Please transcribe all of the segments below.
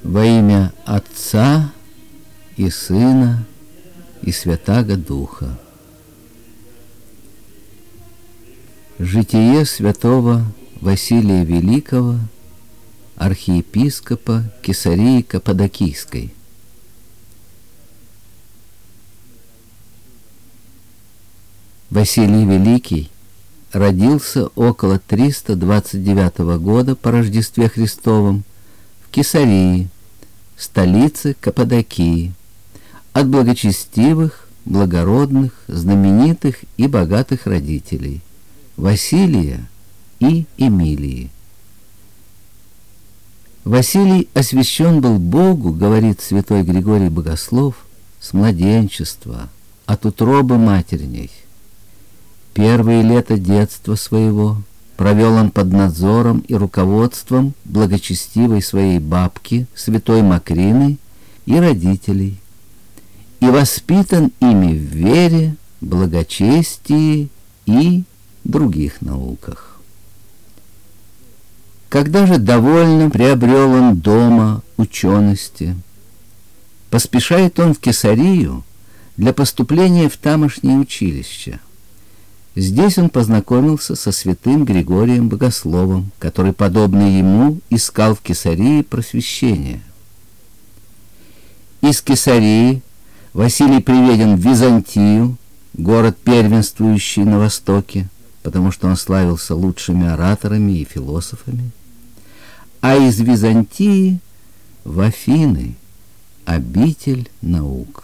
Во имя Отца и Сына и Святаго Духа. Житие святого Василия Великого, архиепископа Кесарии Каппадокийской. Василий Великий родился около 329 года по Рождестве Христовом в Кесарии, столице Каппадокии, от благочестивых, благородных, знаменитых и богатых родителей Василия и Эмилии. Василий освящен был Богу, говорит святой Григорий Богослов, с младенчества, от утробы матерней. Первые лета детства своего провел он под надзором и руководством благочестивой своей бабки, святой Макрины, и родителей, и воспитан ими в вере, благочестии и других науках. Когда же довольно приобрел он дома учености, поспешает он в Кесарию для поступления в тамошнее училище. Здесь он познакомился со святым Григорием Богословом, который, подобно ему, искал в Кесарии просвещения. Из Кесарии Василий приведен в Византию, город, первенствующий на Востоке, потому что он славился лучшими ораторами и философами, а из Византии в Афины, обитель наук.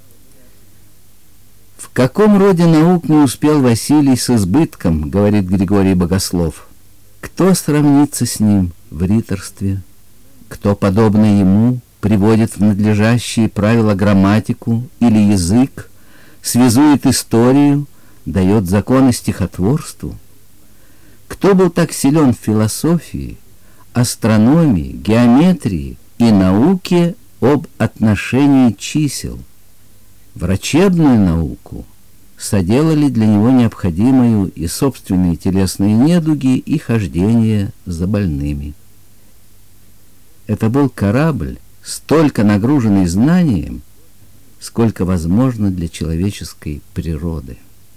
В каком роде наук не успел Василий с избытком, говорит Григорий Богослов? Кто сравнится с ним в риторстве? Кто, подобно ему, приводит в надлежащие правила грамматику или язык, связует историю, дает законы стихотворству? Кто был так силен в философии, астрономии, геометрии и науке об отношении чисел? Врачебную науку соделали для него необходимую и собственные телесные недуги, и хождение за больными. Это был корабль, столько нагруженный знанием, сколько возможно для человеческой природы.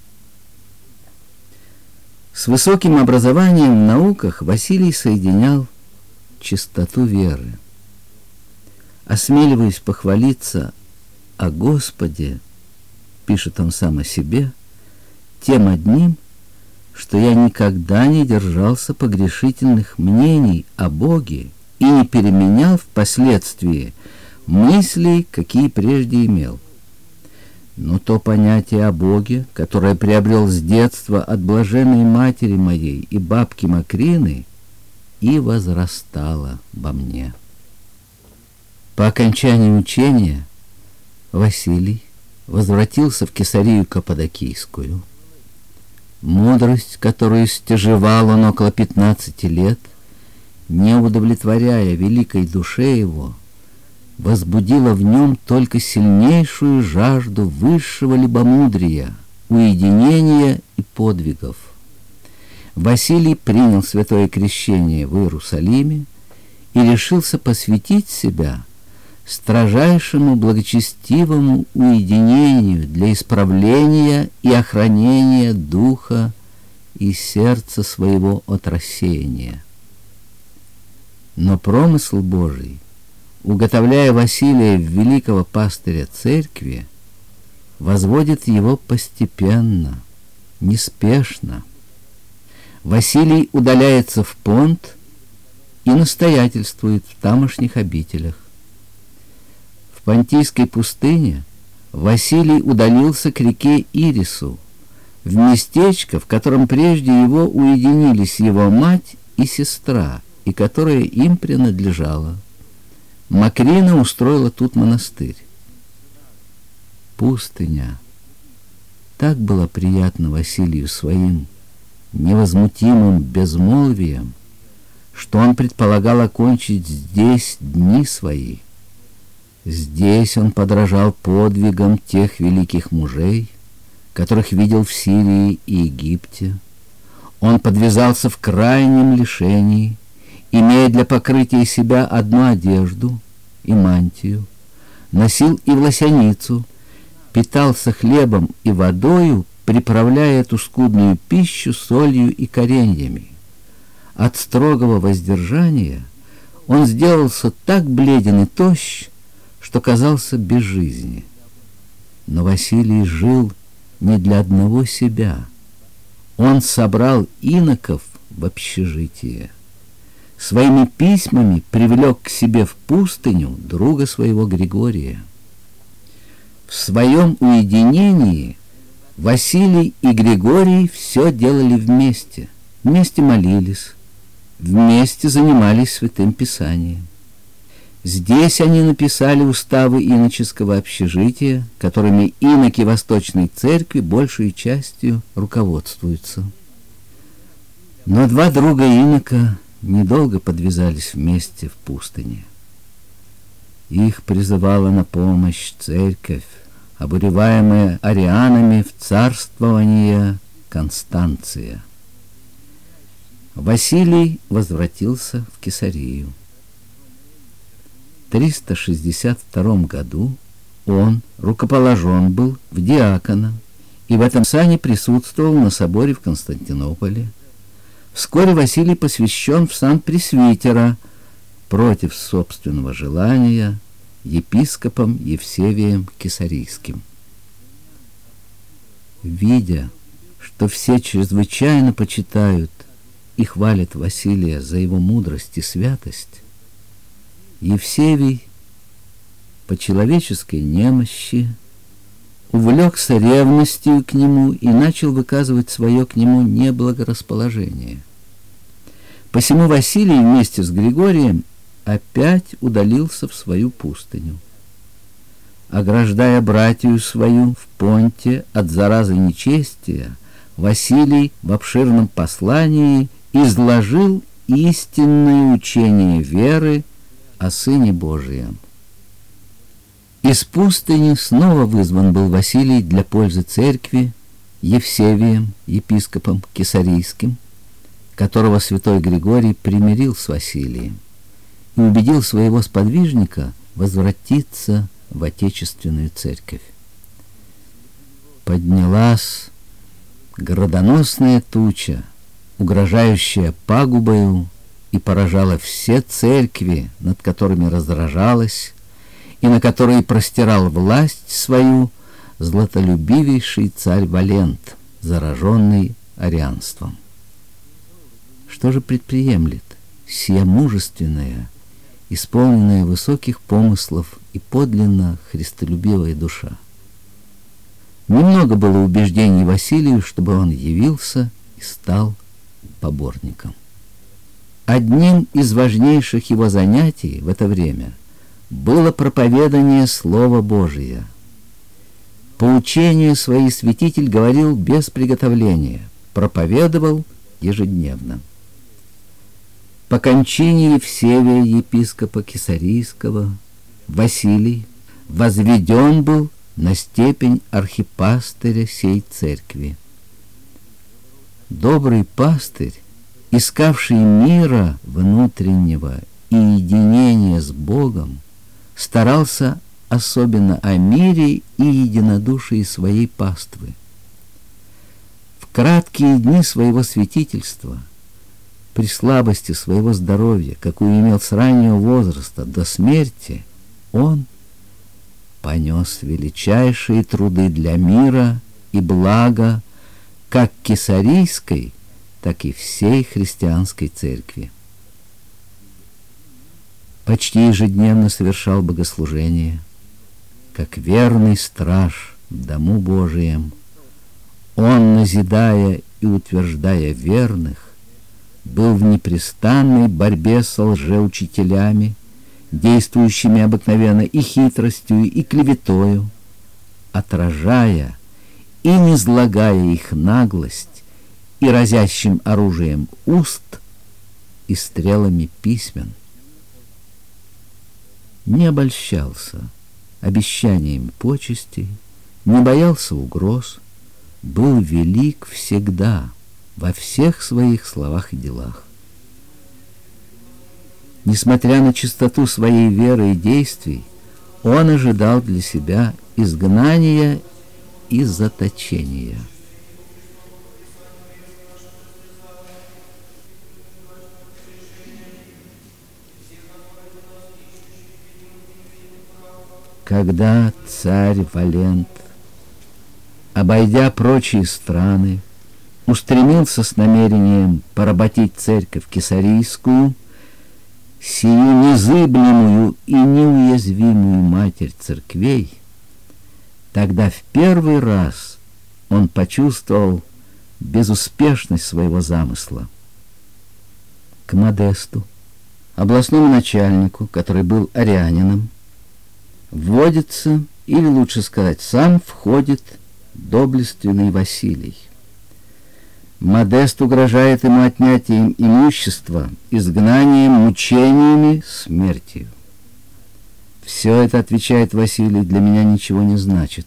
С высоким образованием в науках Василий соединял чистоту веры. Осмеливаясь похвалиться о Господе, пишет он сам о себе, тем одним, что я никогда не держался погрешительных мнений о Боге и не переменял впоследствии мыслей, какие прежде имел. Но то понятие о Боге, которое приобрел с детства от блаженной матери моей и бабки Макрины, и возрастало во мне. По окончании учения Василий возвратился в Кесарию Каппадокийскую. Мудрость, которую стяжевал он около 15 лет, не удовлетворяя великой душе его, возбудила в нем только сильнейшую жажду высшего любомудрия, уединения и подвигов. Василий принял святое крещение в Иерусалиме и решился посвятить себя строжайшему благочестивому уединению для исправления и охранения духа и сердца своего от рассеяния. Но промысл Божий, уготовляя Василия в великого пастыря церкви, возводит его постепенно, неспешно. Василий удаляется в Понт и настоятельствует в тамошних обителях. В Понтийской пустыне Василий удалился к реке Ирису, в местечко, в котором прежде его уединились его мать и сестра, и которое им принадлежало. Макрина устроила тут монастырь. Пустыня. Так было приятно Василию своим невозмутимым безмолвием, что он предполагал окончить здесь дни свои. Здесь он подражал подвигам тех великих мужей, которых видел в Сирии и Египте. Он подвязался в крайнем лишении, имея для покрытия себя одну одежду, и мантию, носил и власяницу, питался хлебом и водою, приправляя эту скудную пищу солью и кореньями. От строгого воздержания он сделался так бледен и тощ, что казался без жизни. Но Василий жил не для одного себя. Он собрал иноков в общежитие. Своими письмами привлек к себе в пустыню друга своего Григория. В своем уединении Василий и Григорий все делали вместе. Вместе молились, вместе занимались Святым Писанием. Здесь они написали уставы иноческого общежития, которыми иноки Восточной Церкви большей частью руководствуются. Но два друга инока недолго подвязались вместе в пустыне. Их призывала на помощь Церковь, обуреваемая арианами в царствование Констанция. Василий возвратился в Кесарию. В 362 году он рукоположен был в диакона и в этом сане присутствовал на соборе в Константинополе. Вскоре Василий посвящен в сан пресвитера против собственного желания епископом Евсевием Кесарийским. Видя, что все чрезвычайно почитают и хвалят Василия за его мудрость и святость, Евсевий по человеческой немощи увлекся ревностью к нему и начал выказывать свое к нему неблагорасположение. Посему Василий вместе с Григорием опять удалился в свою пустыню. Ограждая братью свою в Понте от заразы нечестия, Василий в обширном послании изложил истинное учение веры о Сыне Божием. Из пустыни снова вызван был Василий для пользы церкви Евсевием, епископом Кесарийским, которого святой Григорий примирил с Василием и убедил своего сподвижника возвратиться в Отечественную церковь. Поднялась градоносная туча, угрожающая пагубою, и поражала все церкви, над которыми раздражалась, и на которые простирал власть свою златолюбивейший царь Валент, зараженный арианством. Что же предприемлет сия мужественная, исполненная высоких помыслов и подлинно христолюбивая душа? Немного было убеждений Василию, чтобы он явился и стал поборником. Одним из важнейших его занятий в это время было проповедание Слова Божия. Поучения свои святитель говорил без приготовления, проповедовал ежедневно. По кончине Евсевия, епископа Кесарийского, Василий возведен был на степень архипастыря сей церкви. Добрый пастырь, искавший мира внутреннего и единения с Богом, старался особенно о мире и единодушии своей паствы. В краткие дни своего святительства, при слабости своего здоровья, какую имел с раннего возраста до смерти, он понес величайшие труды для мира и блага как Кесарийской, так и всей христианской церкви. Почти ежедневно совершал богослужение, как верный страж в дому Божием. Он, назидая и утверждая верных, был в непрестанной борьбе со лжеучителями, действующими обыкновенно и хитростью, и клеветою, отражая и низлагая их наглость и разящим оружием уст и стрелами письмен. Не обольщался обещаниями почестей, не боялся угроз, был велик всегда во всех своих словах и делах. Несмотря на чистоту своей веры и действий, он ожидал для себя изгнания и заточения. Когда царь Валент, обойдя прочие страны, устремился с намерением поработить церковь Кесарийскую, сию незыблемую и неуязвимую матерь церквей, тогда в первый раз он почувствовал безуспешность своего замысла. К Модесту, областному начальнику, который был арианином, вводится, или лучше сказать, сам входит доблестный Василий. Модест угрожает ему отнятием имущества, изгнанием, мучениями, смертью. Все это, отвечает Василий, для меня ничего не значит.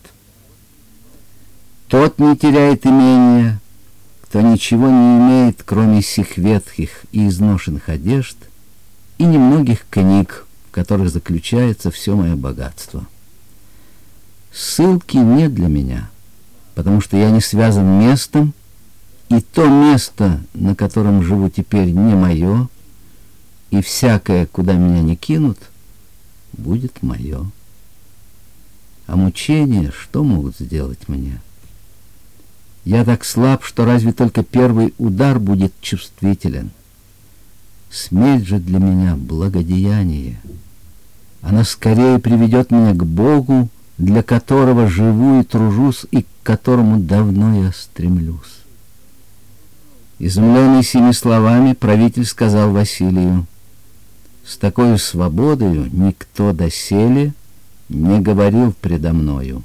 Тот не теряет имения, кто ничего не имеет, кроме сих ветхих и изношенных одежд и немногих книг, в которых заключается все мое богатство. Ссылки нет для меня, потому что я не связан местом, и то место, на котором живу теперь, не мое, и всякое, куда меня не кинут, будет мое. А мучения что могут сделать мне? Я так слаб, что разве только первый удар будет чувствителен. Смерть же для меня благодеяние. Она скорее приведет меня к Богу, для которого живу и тружусь, и к которому давно я стремлюсь. Изумленный сими словами, правитель сказал Василию: «С такой свободою никто доселе не говорил предо мною».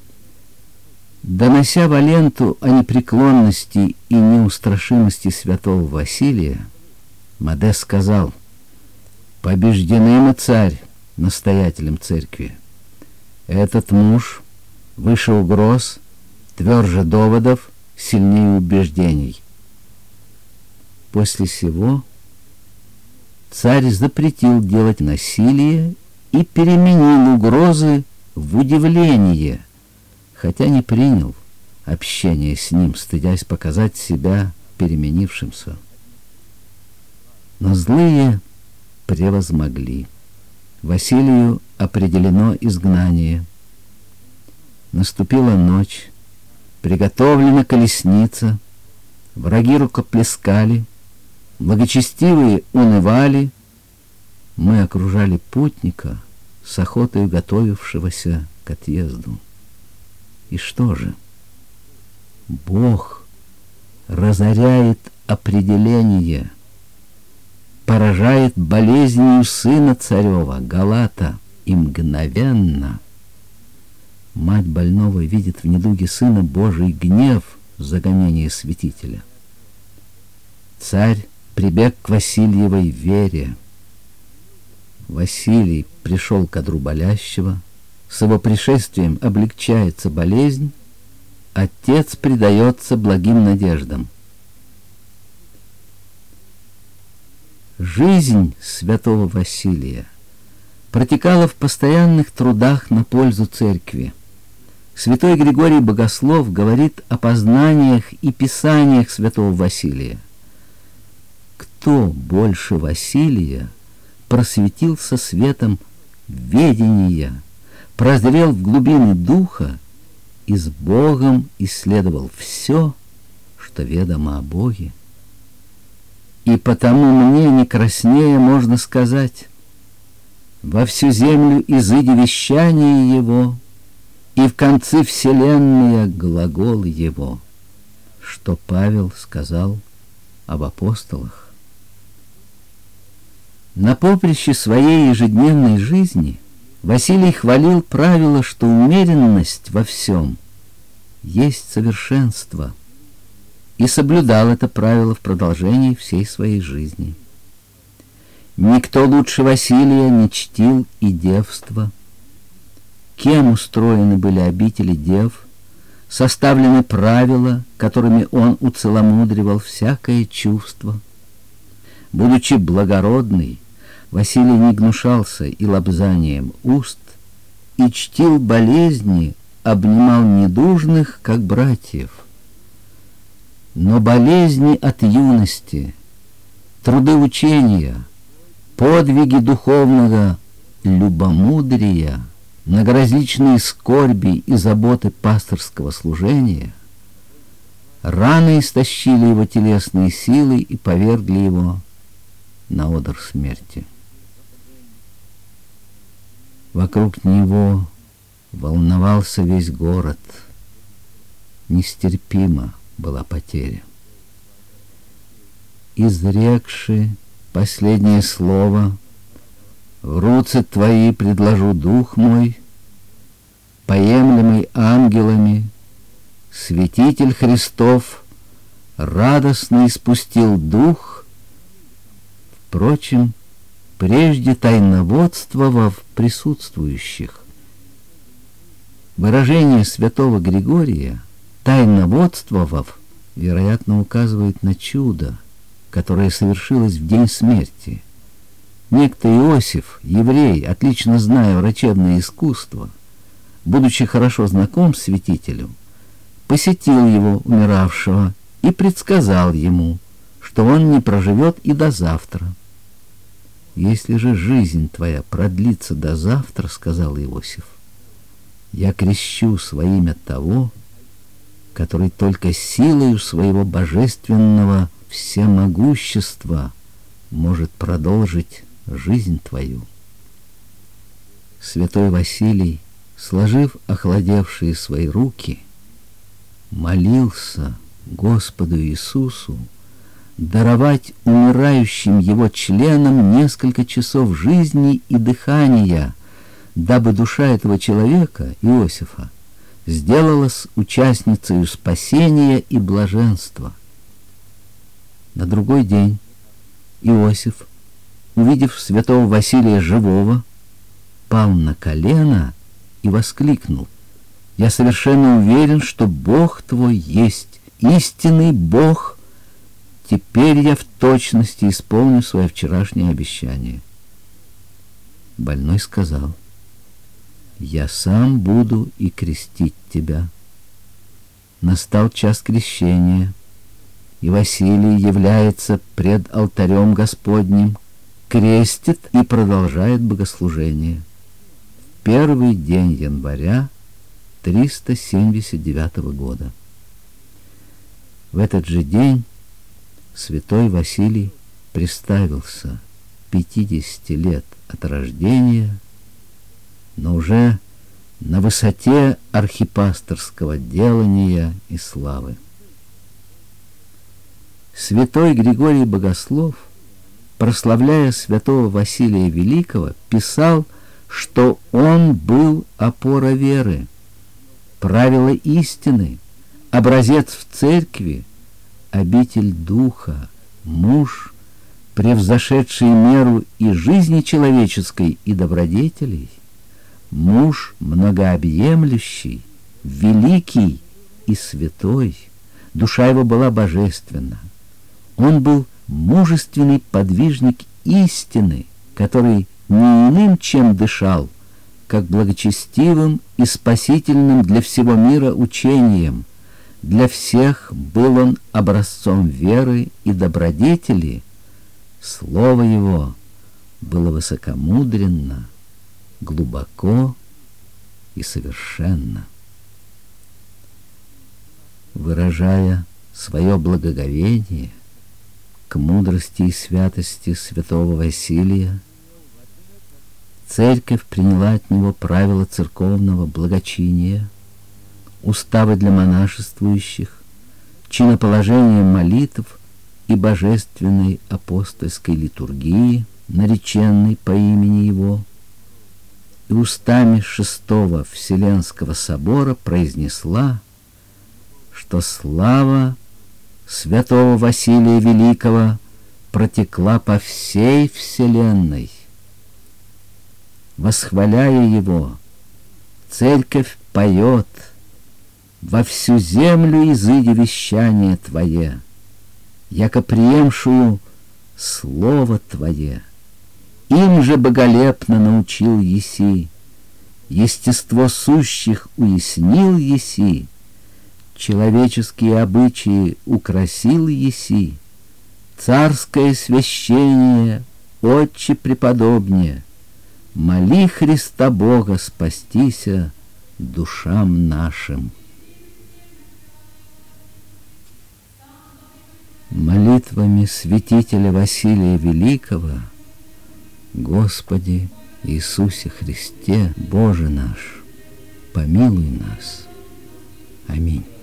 Донося Валенту о непреклонности и неустрашимости святого Василия, Модест сказал: «Побеждены мы, царь, настоятелем церкви. Этот муж выше угроз, тверже доводов, сильнее убеждений». После сего царь запретил делать насилие и переменил угрозы в удивление, хотя не принял общение с ним, стыдясь показать себя переменившимся. Но злые превозмогли. Василию определено изгнание. Наступила ночь, приготовлена колесница, враги рукоплескали, благочестивые унывали. Мы окружали путника, с охотой готовившегося к отъезду. И что же? Бог разоряет определение, поражает болезнью сына царева, Галата, и мгновенно мать больного видит в недуге сына Божий гнев за гонение святителя. Царь прибег к Васильевой вере. Василий пришел к одру болящего, с его пришествием облегчается болезнь, отец предается благим надеждам. Жизнь святого Василия протекала в постоянных трудах на пользу церкви. Святой Григорий Богослов говорит о познаниях и писаниях святого Василия. Кто больше Василия просветился светом ведения, прозрел в глубины духа и с Богом исследовал все, что ведомо о Боге? И потому мне не краснее можно сказать: во всю землю изыди вещание Его, и в конце вселенная глагол Его, что Павел сказал об апостолах. На поприще своей ежедневной жизни Василий хвалил правило, что умеренность во всем есть совершенство, и соблюдал это правило в продолжении всей своей жизни. Никто лучше Василия не чтил и девство. Кем устроены были обители дев, составлены правила, которыми он уцеломудривал всякое чувство. Будучи благородный, Василий не гнушался и лобзанием уст, и чтил болезни, обнимал недужных, как братьев. Но болезни от юности, труды учения, подвиги духовного любомудрия, многоразличные скорби и заботы пасторского служения рано истощили его телесные силы и повергли его на одр смерти. Вокруг него волновался весь город. Нестерпима была потеря. Изрекши последнее слово, в руцы твои предложу дух мой, поемлемый ангелами, святитель Христов радостно испустил дух, впрочем, прежде тайноводствовав присутствующих. Выражение святого Григория «тайноводствовав» вероятно указывает на чудо, которое совершилось в день смерти. Некто Иосиф, еврей, отлично зная врачебное искусство, будучи хорошо знаком с святителем, посетил его, умиравшего, и предсказал ему, что он не проживет и до завтра. «Если же жизнь твоя продлится до завтра, — сказал Иосиф, — я крещу во имя того, который только силою своего божественного всемогущества может продолжить жизнь твою». Святой Василий, сложив охладевшие свои руки, молился Господу Иисусу даровать умирающим его членам несколько часов жизни и дыхания, дабы душа этого человека, Иосифа, сделалась участницей спасения и блаженства. На другой день Иосиф, увидев святого Василия живого, пал на колено и воскликнул: «Я совершенно уверен, что Бог твой есть истинный Бог. Теперь я в точности исполню свое вчерашнее обещание». Больной сказал: «Я сам буду и крестить тебя». Настал час крещения, и Василий является пред алтарем Господним, крестит и продолжает богослужение. В первый день января 379 года. В этот же день святой Василий приставился 50 лет от рождения, но уже на высоте архипасторского делания и славы. Святой Григорий Богослов, прославляя святого Василия Великого, писал, что он был опора веры, правило истины, образец в церкви, обитель духа, муж, превзошедший меру и жизни человеческой, и добродетелей, муж многообъемлющий, великий и святой. Душа его была божественна. Он был мужественный подвижник истины, который не иным чем дышал, как благочестивым и спасительным для всего мира учением. Для всех был он образцом веры и добродетели. Слово его было высокомудренно, глубоко и совершенно. Выражая свое благоговение к мудрости и святости святого Василия, Церковь приняла от него правила церковного благочиния, уставы для монашествующих, чиноположение молитв и божественной апостольской литургии, нареченной по имени его, и устами Шестого Вселенского собора произнесла, что слава святого Василия Великого протекла по всей вселенной. Восхваляя его, церковь поет: «Во всю землю изыди вещание Твое, яко приемшую Слово Твое, им же боголепно научил еси, естество сущих уяснил еси, человеческие обычаи украсил еси, царское священие, отче преподобнее, моли Христа Бога спастися душам нашим. Молитвами святителя Василия Великого, Господи Иисусе Христе, Боже наш, помилуй нас. Аминь.